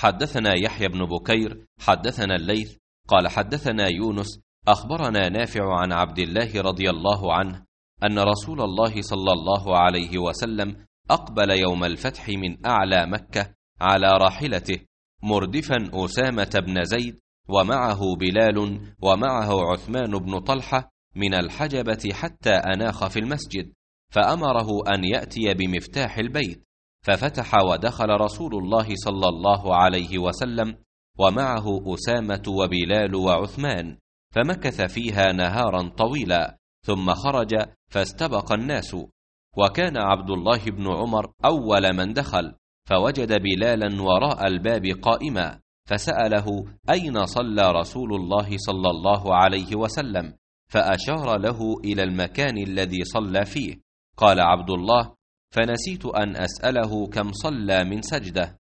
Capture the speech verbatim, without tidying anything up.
حدثنا يحيى بن بكير حدثنا الليث قال حدثنا يونس أخبرنا نافع عن عبد الله رضي الله عنه أن رسول الله صلى الله عليه وسلم أقبل يوم الفتح من أعلى مكة على راحلته مردفا أسامة بن زيد ومعه بلال ومعه عثمان بن طلحة من الحجبة حتى أناخ في المسجد، فأمره أن يأتي بمفتاح البيت، ففتح ودخل رسول الله صلى الله عليه وسلم ومعه أسامة وبلال وعثمان، فمكث فيها نهارا طويلا، ثم خرج فاستبق الناس، وكان عبد الله بن عمر أول من دخل، فوجد بلالا وراء الباب قائما، فسأله أين صلى رسول الله صلى الله عليه وسلم، فأشار له إلى المكان الذي صلى فيه. قال عبد الله: فنسيت أن أسأله كم صلى من سجدة.